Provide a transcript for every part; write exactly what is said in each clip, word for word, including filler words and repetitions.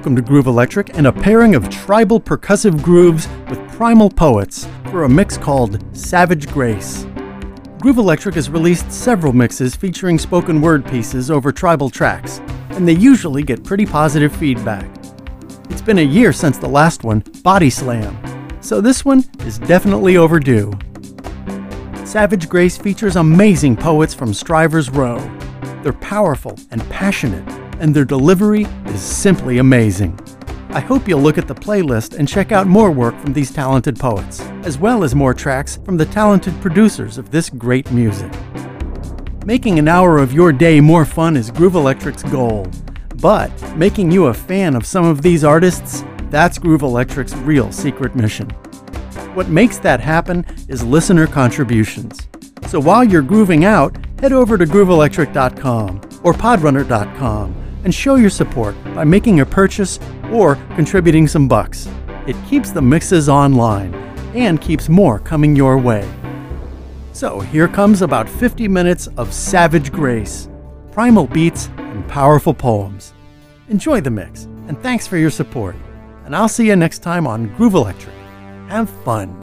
Welcome to Groove Electric and a pairing of tribal percussive grooves with primal poets for a mix called Savage Grace. Groove Electric has released several mixes featuring spoken word pieces over tribal tracks, and they usually get pretty positive feedback. It's been a year since the last one, Body Slam, so this one is definitely overdue. Savage Grace features amazing poets from Strivers Row. They're powerful and passionate, and their delivery is simply amazing. I hope you'll look at the playlist and check out more work from these talented poets, as well as more tracks from the talented producers of this great music. Making an hour of your day more fun is Groove Electric's goal, but making you a fan of some of these artists, that's Groove Electric's real secret mission. What makes that happen is listener contributions. So while you're grooving out, head over to groove electric dot com or podrunner dot com and show your support by making a purchase or contributing some bucks. It keeps the mixes online and keeps more coming your way. So here comes about fifty minutes of Savage Grace, primal beats and powerful poems. Enjoy the mix, and thanks for your support. And I'll see you next time on Groove Electric. Have fun.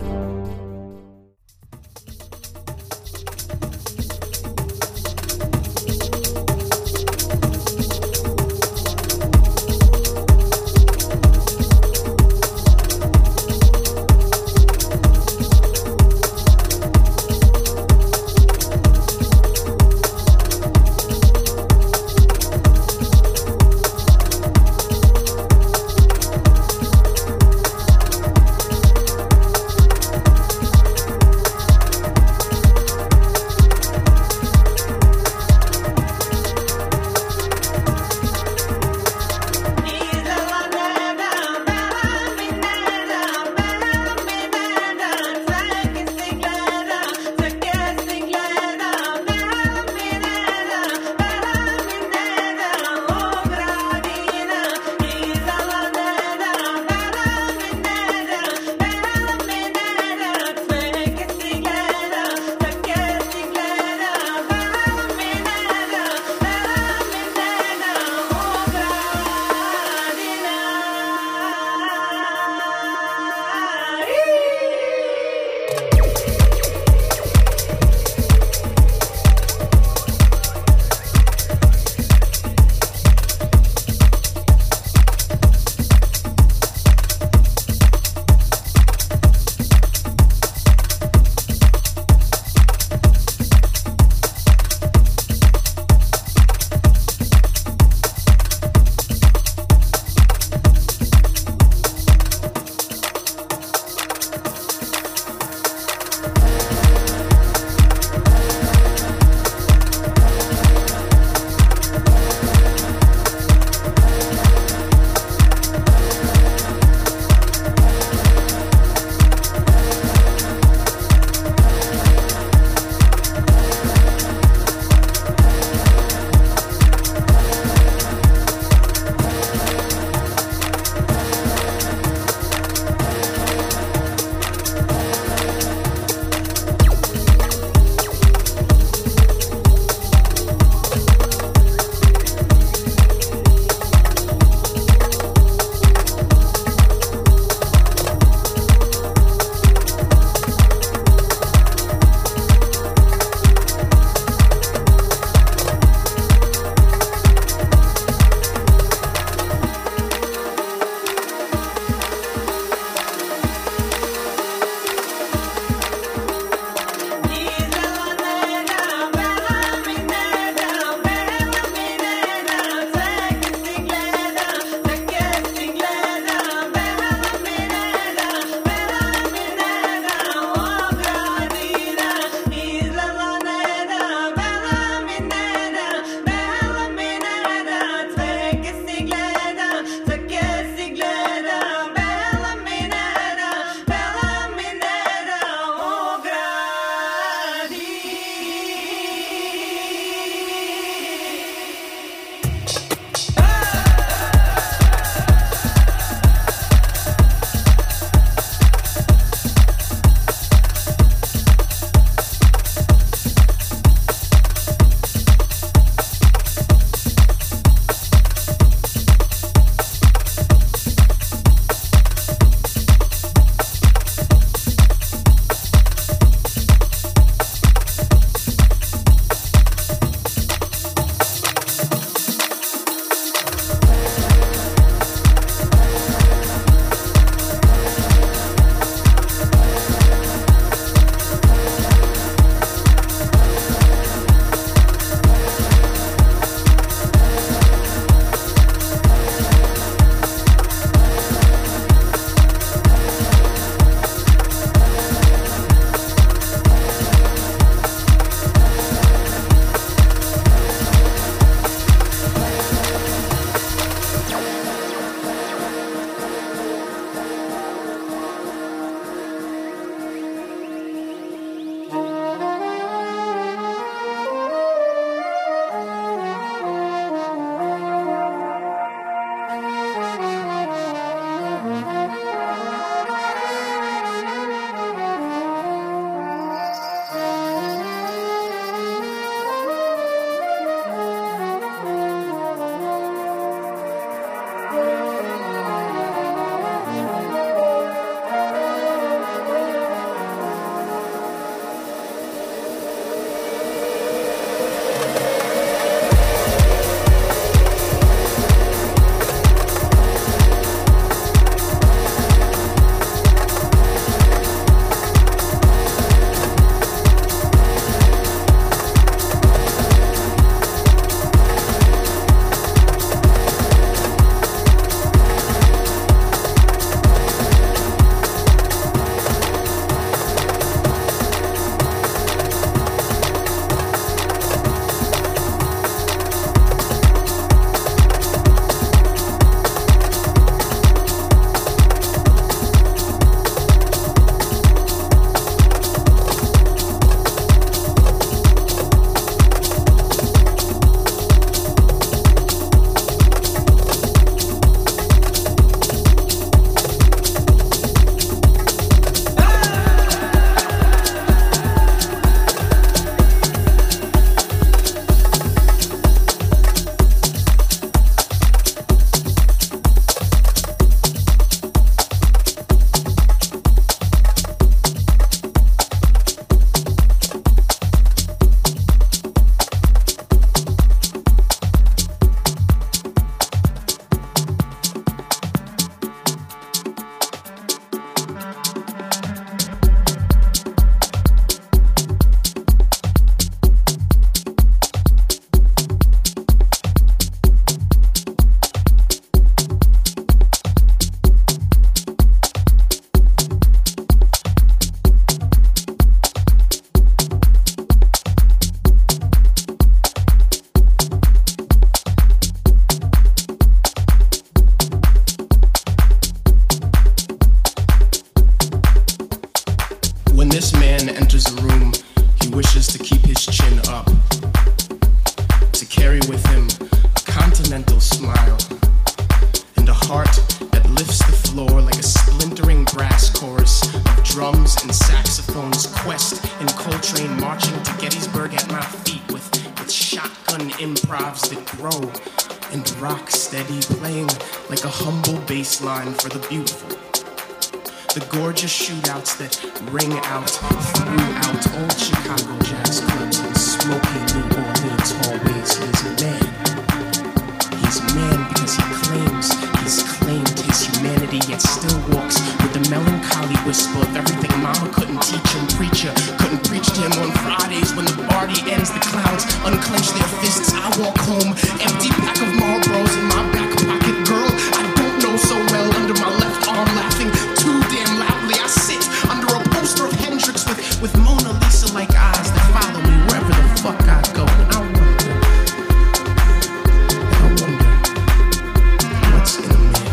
When this man enters a room, he wishes to keep his chin up, to carry with him a continental smile, and a heart that lifts the floor like a splintering brass chorus of drums and saxophones, Quest and Coltrane marching to Gettysburg at my feet with, with shotgun improvs that grow and rock steady, playing like a humble bass line for the beautiful. The gorgeous shootouts that ring out throughout old Chicago jazz clubs and smoky New Orleans hallways. He's a man. He's a man because he claims he's claimed his humanity, yet still walks with the melancholy whisper of everything mama couldn't teach him. Preacher couldn't preach to him on Fridays when the party ends. The clouds unclench their fists. I walk home, empty pack of Marlboros in my back pocket. Girl, I don't know so well, under my left arm, laughing too damn loudly. I sit under a poster of Hendrix with, with Mona Lisa-like eyes that follow me wherever the fuck I go. And I wonder, and I wonder, what's in a man?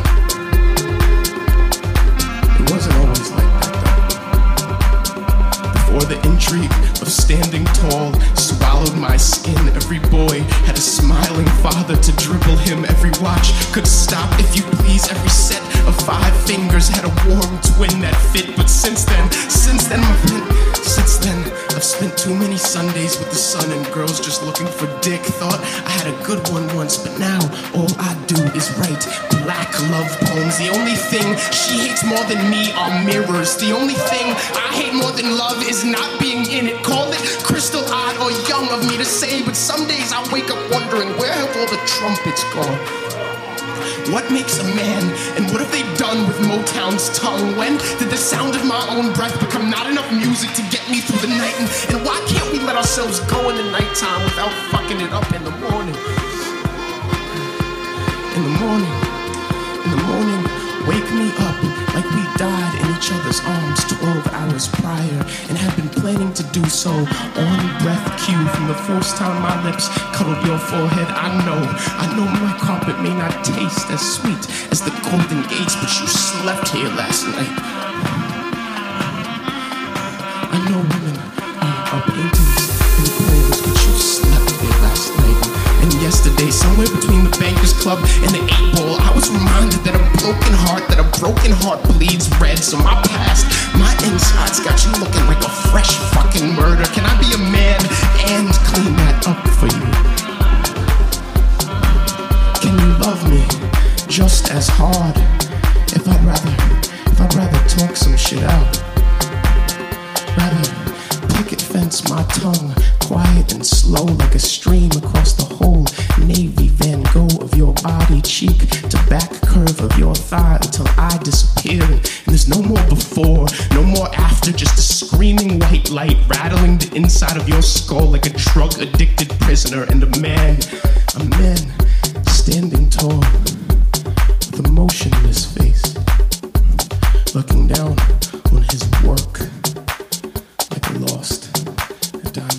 It wasn't always like that though. Before the intrigue of standing tall swallowed my skin, every boy had a smiling father to dribble him. Every watch could stop, if you please. Every set of five fingers had a warm twin that fit. But since then, since then, my friend, since then, I've spent too many Sundays with the sun and girls just looking for dick. Thought I had a good one once, but now all I do is write black love poems. The only thing she hates more than me are mirrors. The only thing I hate more than love is not being in it. Call it crystal-eyed or young of me to say, but some days I wake up wondering, where have all the trumpets gone? What makes a man, and what have they done with Motown's tongue? When did the sound of my own breath become not enough music to get me through the night? And, and why can't we let ourselves go in the nighttime without fucking it up in the morning? In the morning, in the morning, wake me up like we died in each other's arms twelve hours prior and had been planning to do so on breath cue from the first time my lips cuddled your forehead. I know, I know my carpet may not taste as sweet as the Golden Gates, but you slept here last night. I know women are, are paintings and clothes, but you slept here last night. And yesterday, somewhere between the Bankers Club and the eight ball, I was reminded that a broken heart, that a broken heart bleeds red. So my past, my insides got you looking like a fresh fucking murder. Can I be a man and clean that up for you? Can you love me just as hard if I'd rather, if I'd rather talk some shit out? Rather picket fence my tongue, quiet and slow like a stream across the whole navy Van Gogh of your body, cheek to back curve of your thigh until I disappear. And there's no more before, no more after, just a screaming white light rattling the inside of your skull like a drug-addicted prisoner. And a man, a man standing tall with a motionless face, looking down on his work like a lost diamond.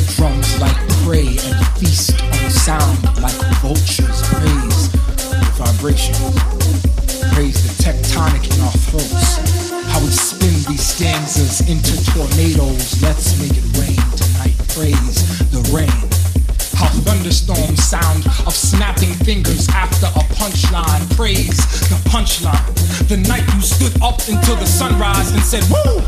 drums like prey and feast on sound like vultures. Praise the vibrations, praise the tectonic in our throats. How we spin these stanzas into tornadoes. Let's make it rain tonight. Praise the rain. How thunderstorms sound of snapping fingers after a punchline. Praise the punchline. The night you stood up until the sunrise and said, woo!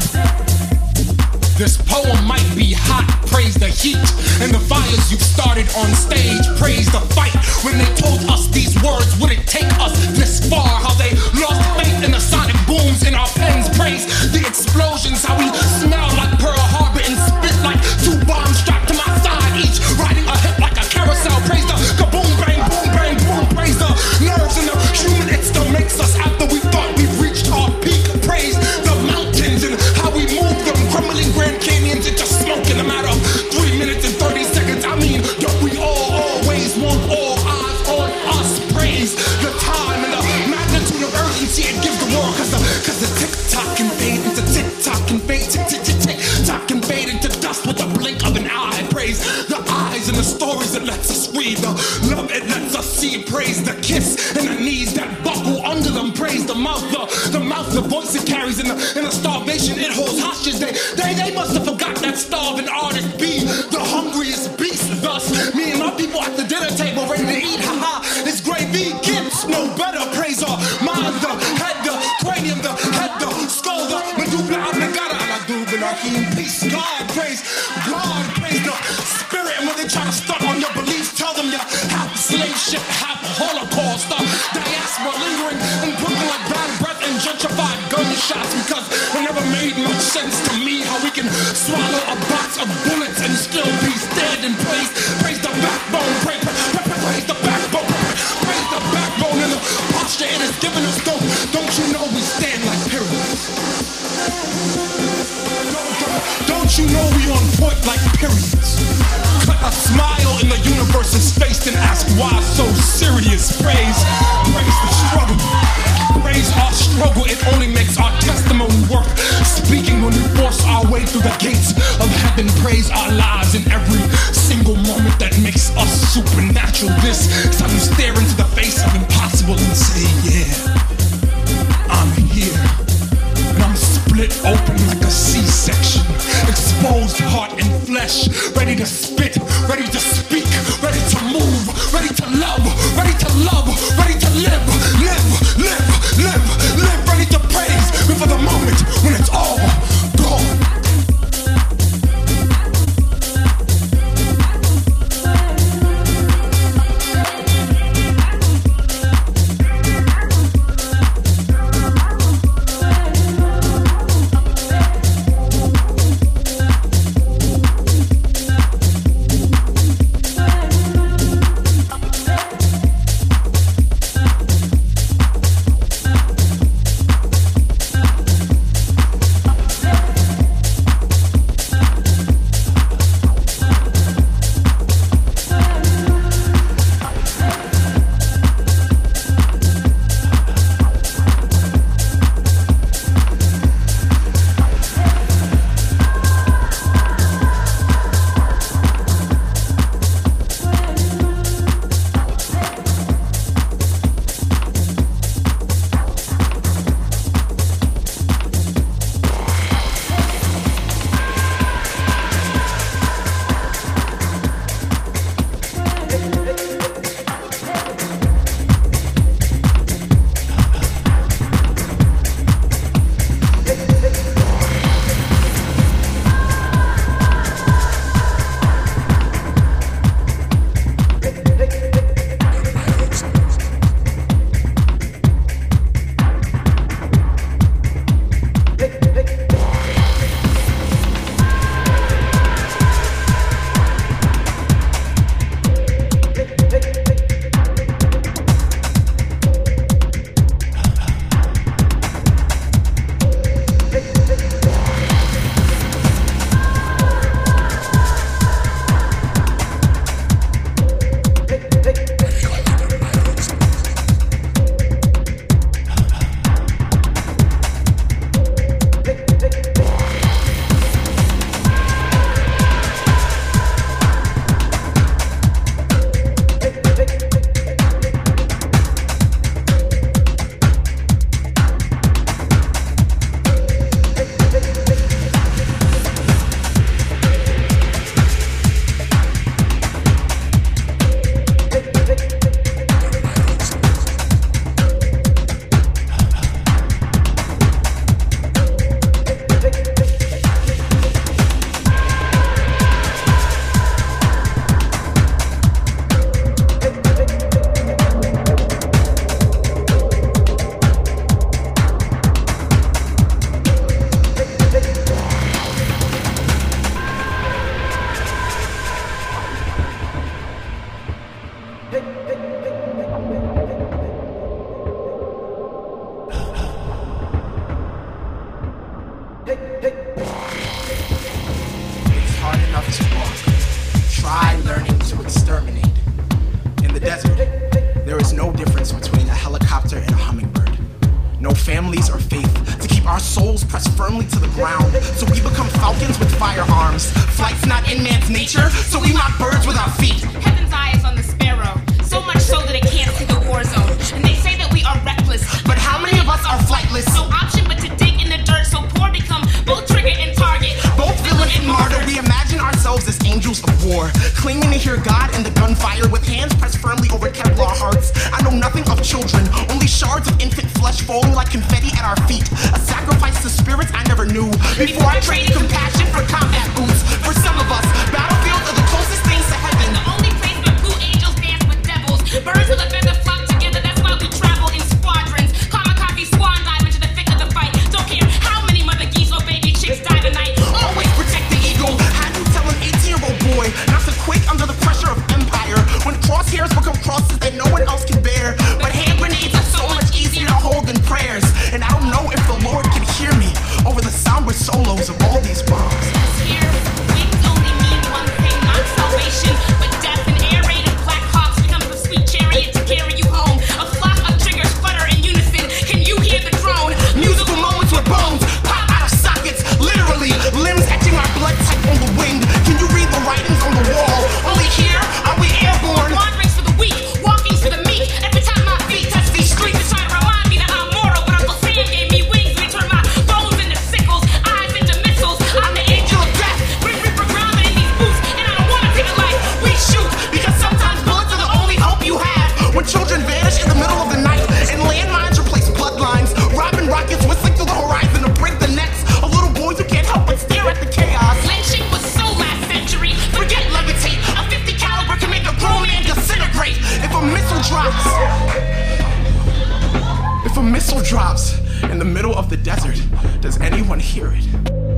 This poem might be hot, praise the heat and the fires you've started on stage. Praise the fight when they told us these words wouldn't take us this far. How they lost faith in the sonic booms in our pens. Praise the explosions, how we smell like Pearl Harbor and spit like two bombs strapped to my side, each riding a hip like a carousel. Praise the kaboom, bang, boom, bang, boom. Praise the nerves and the human it still makes us after we thought we've reached our peak. Praise the mountains and how we move them, crumbling Grand Canyons into smoke in a matter of three minutes and thirty seconds. I mean, don't we all always want all eyes on us? Praise the time and the magnitude of urgency it gives the world. Cause the, cause the tick-tock can fade into tick-tock and fade, tick-tick-tick-tock can fade into dust with the blink of an eye. Praise the eyes and the stories that lets us read, the love it lets us see. Praise the kiss and the knees that buckle under them. Praise the mouth, the, the mouth, the voice it carries and the, and the starvation it holds hostage. They, they, they must have forgot that starving artist be the hungriest beast. Thus, me and my people at the dinner table ready to eat. Haha, it's gravy, kids know better. Praise our mind, the head, the cranium, the head, the skull, the medulla oblongata, la dubila, peace. God, praise God, praise the spirit. And when they try to stunt on your beliefs, tell them you're half slave ship, half Holocaust, the diaspora lingering and putting like bad breath and gentrified gunshots. Because it never made much sense to me how we can swallow a box of bullets and still be dead. And praise, praise the backbone, praise, praise, praise the backbone, praise the backbone and the posture it has given us. Don't, don't you know we stand like pyramids? Don't, don't, don't you know we on point like pyramids? Cut a smile in the universe's face and ask why so serious. Praise, praise the struggle. Praise our struggle, it only makes our testimony worth speaking when we force our way through the gates of heaven. Praise our lives in every single moment that makes us supernatural. This is how you stare into the face of impossible and say, yeah, I'm here. And I'm split open like a C-section, exposed heart and flesh, ready to spit, ready to speak, ready to move, ready to love, ready to love, ready to live, live, live, live, live, ready to praise before the moment when it's all gone. this walk. Try learning to exterminate. In the desert, there is no difference between a helicopter and a hummingbird. No families or faith to keep our souls pressed firmly to the ground. So we become falcons with firearms. Flight's not in man's nature, so we knock birds with our feet. Heaven's eye is on the sparrow, so much so that it can't see the war zone. And they say that we are reckless, but how many of us are flightless? No option but to dig in the dirt, so poor become both trigger and target. Both villain and martyr. We imagine ourselves as angels of war, clinging to hear God and the gunfire with hands pressed firmly over Kevlar hearts. I know nothing of children, only shards of infant flesh falling like confetti at our feet. A sacrifice to spirits I never knew before I traded compassion for combat boots. For some of us, battlefields are the closest things to heaven. The only place where blue angels dance with devils. Birds with a feather flock together, that's why we travel in squadrons. Kamikaze swan dive into the thick of the fight. Don't care how many mother geese or baby chicks die tonight. Always protect the eagle. How do you tell an eighteen-year-old boy not to quake under the pressure of empire when crosshairs become crosses that no one else can bear? But hand grenades are so much easier to hold than prayers. And I don't know if the Lord can hear me over the somber solos of all these bombs. Here, wings only mean one thing, not salvation, but death. And air-raided Black Hawks becomes a sweet chariot to carry you home. A flock of triggers flutter in unison. Can you hear the drone? Musical moments where bones pop out of sockets, literally limbs etching our blood type on the wind. Can you read the writings on the wall? Only here are we airborne. Wanderings for the weak, walkings for the meek. Every time my feet touch these streets, it's trying to remind me that I'm mortal. But Uncle Sam gave me wings and he turned my bones into sickles, eyes into missiles. I'm the angel of death, bring reaper grounded in these boots. And I don't want to take a life, we shoot. Because sometimes bullets are the only hope you have. When children vanish in the middle of the night and landmines replace bloodlines, robbing rockets whistling through the horizon to break the necks of little boys who can't help but stare at the chaos. Lynching was so last century. Forget levitate, a fifty caliber can make a grown man disintegrate. If a missile drops, if a missile drops in the middle of the desert, does anyone hear it?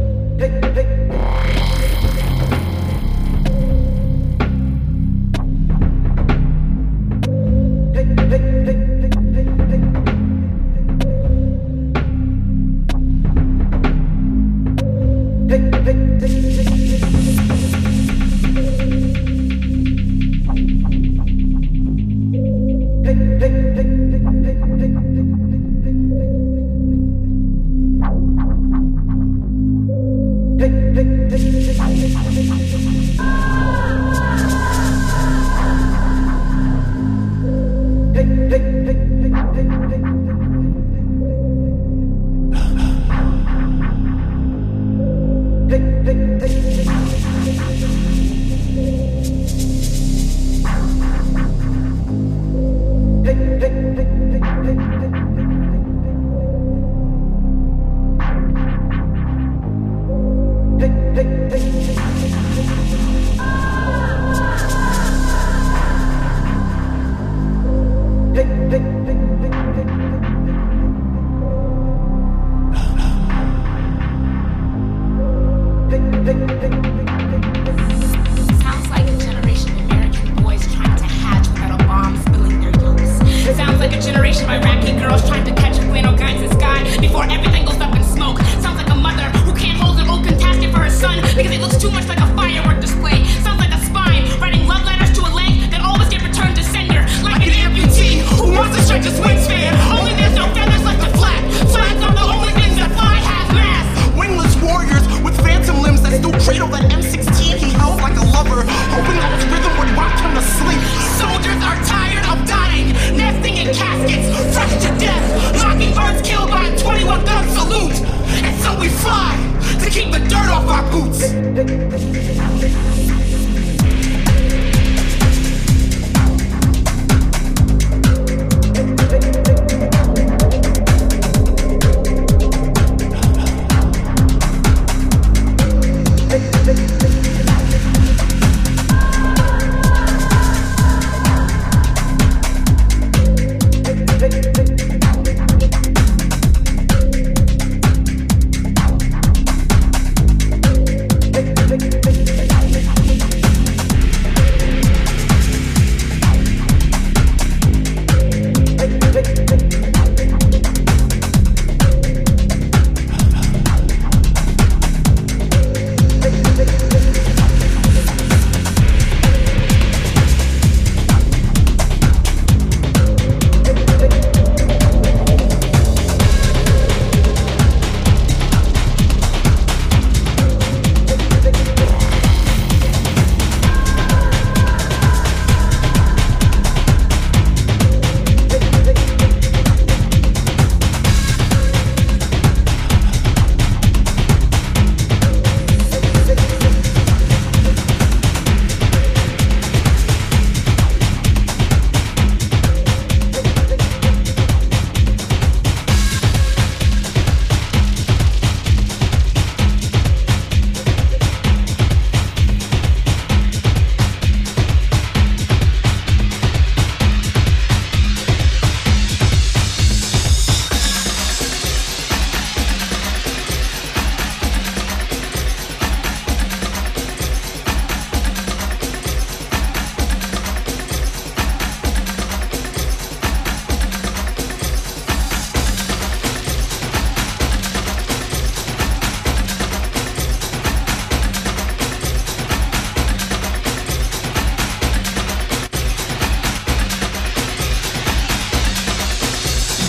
Sounds like a generation of American boys trying to hatch without a bomb spilling their yolks. It sounds like a generation of Iraqi girls trying to catch a plane or guys in the sky before everything goes up in smoke. Sounds like a mother who can't hold an open casket for her son because it looks too much like a firework display. Sounds like a spine writing love letters to a leg that always get returned to sender. Like an amputee who wants to stretch his wingspan, only there's no feathers left to flap. Flags are the only things that fly half mast. Wingless warriors with phantom limbs that still cradle that M sixteen he held like a lover, hoping that his rhythm would rock him to sleep. Soldiers are tired of dying, nesting in caskets, fresh to death. Mockingbirds killed by a twenty-one gun salute. And so we fly to keep the dirt off our boots. Thank you.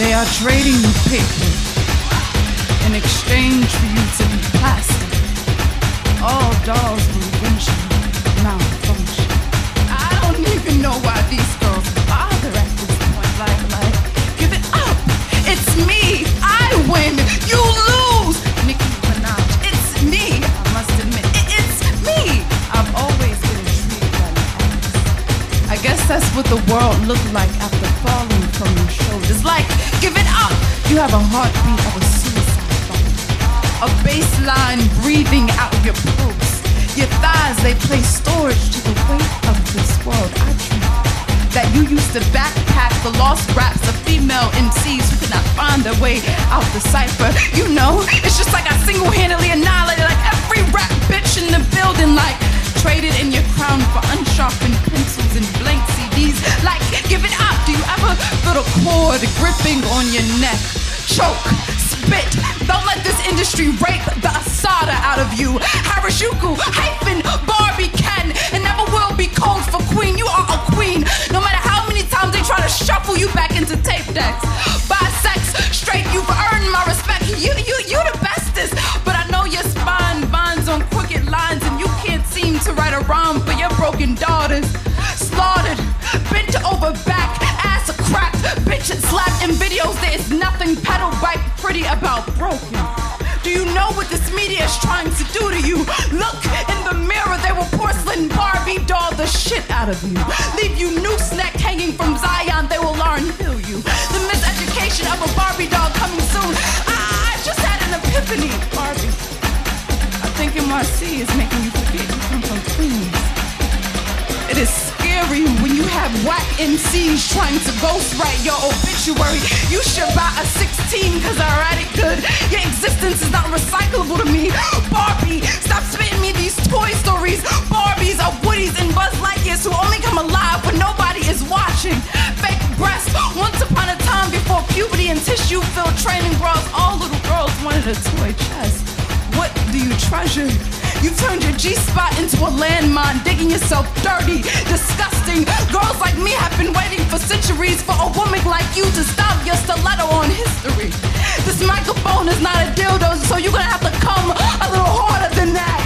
They are trading you paper in exchange for you to be plastic. All dolls will eventually malfunction. I don't even know why these girls bother at this point. Like, like, give it up. It's me. I win. You lose. Nicki Minaj. It's me. I must admit, it, it's me. I've always been intrigued by your ass. I guess that's what the world looked like after falling from your shoulders. Like, give it up. You have a heartbeat of a suicide bomb. A baseline breathing out your pulse. Your thighs, they play storage to the weight of this world. I dream that you used to backpack the lost raps of female M Cs who could not find their way out the cipher. You know, it's just like I single-handedly annihilated like every rap bitch in the building. Like, traded in your crown for unsharpened pencils and blank C Ds. Like, give it up. Do you ever feel the cord gripping on your neck? Choke, spit. Don't let this industry rape the asada out of you. Harajuku, hyphen, Barbie Ken, and never will be code for queen. You are a queen. No matter how many times they try to shuffle you back into tape decks. Bisex, straight, you've earned my respect. You, you, you the bestest. But I know your spine binds on crooked lines, and you can't seem to write a rhyme for your broken daughters. Slaughtered, bent over back, ass cracked, bitch slapped in videos. There is nothing pedal bike pretty about broken. Do you know what this media is trying to do to you? Look in the mirror, they will porcelain Barbie doll the shit out of you. Leave you noose neck hanging from Zion, they will learn heal you. The miseducation of a Barbie doll coming soon. I, I just had an epiphany, Barbie. I think N Y C is making you forget you come from Queens. It is scary when you have whack M Cs trying to ghostwrite your obituary. You should buy a sixteen cause I write it good. Your existence is not recyclable to me. Barbie, stop spitting me these Toy Stories. Barbies are Woodies and Buzz Lightyears who only come alive when nobody is watching. Fake breasts, once upon a time before puberty and tissue-filled training bras, all little girls wanted a toy chest. What do you treasure? You've turned your G-spot into a landmine, digging yourself dirty, disgusting. Girls like me have been waiting for centuries for a woman like you to stop your stiletto on history. This microphone is not a dildo, so you're gonna have to come a little harder than that.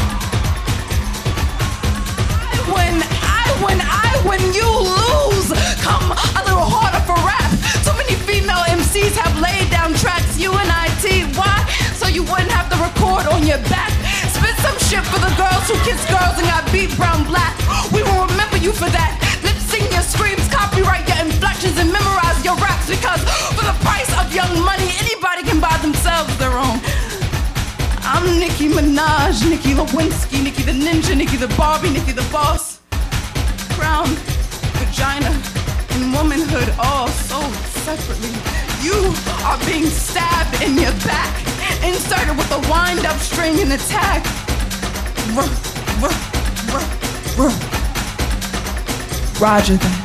I win, I win, I win, you lose. Come a little harder for rap. Too many female M Cs have laid down tracks, U N I T. Why? So you wouldn't have to record on your back. Spit some shit for the girls who kiss girls and got beat brown black. We will remember you for that. Lip sync your screams, copyright your inflections, and memorize your raps. Because for the price of young money, anybody can buy themselves their own. I'm Nicki Minaj, Nicki Lewinsky, Nicki the Ninja, Nicki the Barbie, Nicki the Boss. Crown, vagina, and womanhood all sold separately. You are being stabbed in your back, inserted with a wind-up string and a tag. Ruh, ruh, ruh, ruh. Roger that.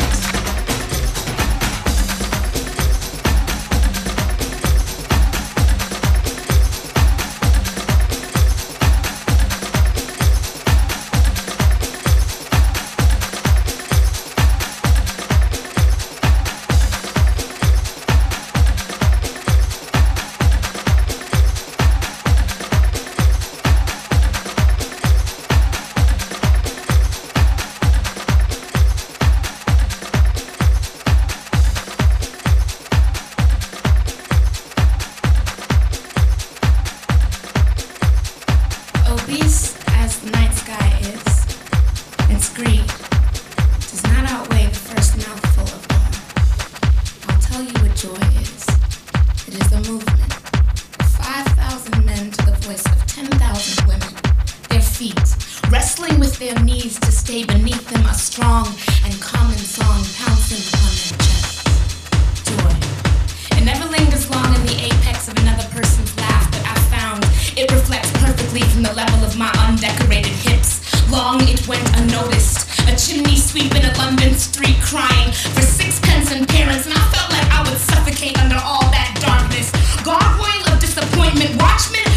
Long it went unnoticed. A chimney sweep in a London street crying for sixpence and parents, and I felt like I would suffocate under all that darkness. Gargoyle of disappointment, watchmen